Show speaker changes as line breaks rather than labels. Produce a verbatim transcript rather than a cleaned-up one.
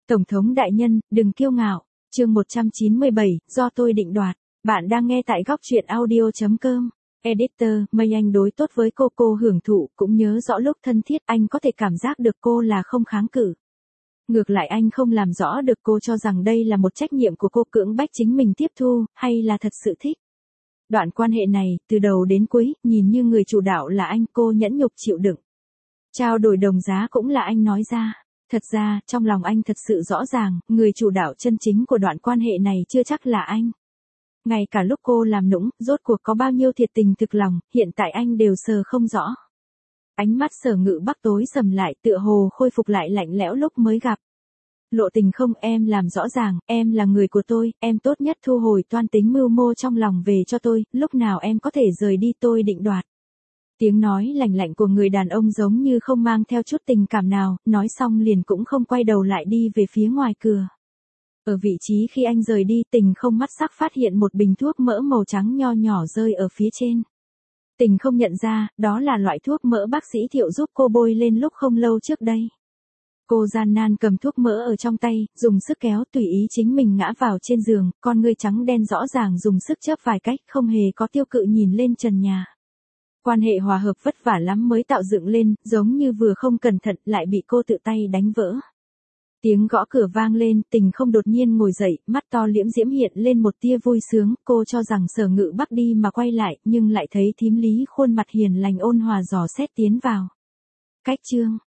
Tổng thống đại nhân, đừng kiêu ngạo. Chương một trăm chín mươi bảy, do tôi định đoạt. Bạn đang nghe tại góc truyện audio chấm com. Editor, Mây Anh đối tốt với cô cô hưởng thụ, cũng nhớ rõ lúc thân thiết anh có thể cảm giác được cô là không kháng cự. Ngược lại anh không làm rõ được cô cho rằng đây là một trách nhiệm của cô cưỡng bách chính mình tiếp thu, hay là thật sự thích. Đoạn quan hệ này, từ đầu đến cuối, nhìn như người chủ đạo là anh, cô nhẫn nhục chịu đựng. Trao đổi đồng giá cũng là anh nói ra. Thật ra, trong lòng anh thật sự rõ ràng, người chủ đạo chân chính của đoạn quan hệ này chưa chắc là anh. Ngay cả lúc cô làm nũng, rốt cuộc có bao nhiêu thiệt tình thực lòng, hiện tại anh đều sờ không rõ. Ánh mắt Sở Ngự Bắc tối sầm lại, tựa hồ khôi phục lại lạnh lẽo lúc mới gặp. Lộ tình không, em làm rõ ràng, em là người của tôi, em tốt nhất thu hồi toan tính mưu mô trong lòng về cho tôi, lúc nào em có thể rời đi tôi định đoạt. Tiếng nói lạnh lạnh của người đàn ông giống như không mang theo chút tình cảm nào, nói xong liền cũng không quay đầu lại đi về phía ngoài cửa. Ở vị trí khi anh rời đi, Tình không mắt sắc phát hiện một bình thuốc mỡ màu trắng nho nhỏ rơi ở phía trên. Tình không nhận ra, đó là loại thuốc mỡ bác sĩ Thiệu giúp cô bôi lên lúc không lâu trước đây. Cô gian nan cầm thuốc mỡ ở trong tay, dùng sức kéo tùy ý chính mình ngã vào trên giường, con ngươi trắng đen rõ ràng dùng sức chớp vài cách, không hề có tiêu cự nhìn lên trần nhà. Quan hệ hòa hợp vất vả lắm mới tạo dựng lên, giống như vừa không cẩn thận lại bị cô tự tay đánh vỡ. Tiếng gõ cửa vang lên, Tình không đột nhiên ngồi dậy, mắt to liễm diễm hiện lên một tia vui sướng, cô cho rằng Sở Ngự Bắc đi mà quay lại, nhưng lại thấy thím Lý khuôn mặt hiền lành ôn hòa dò xét tiến vào. Cách chương,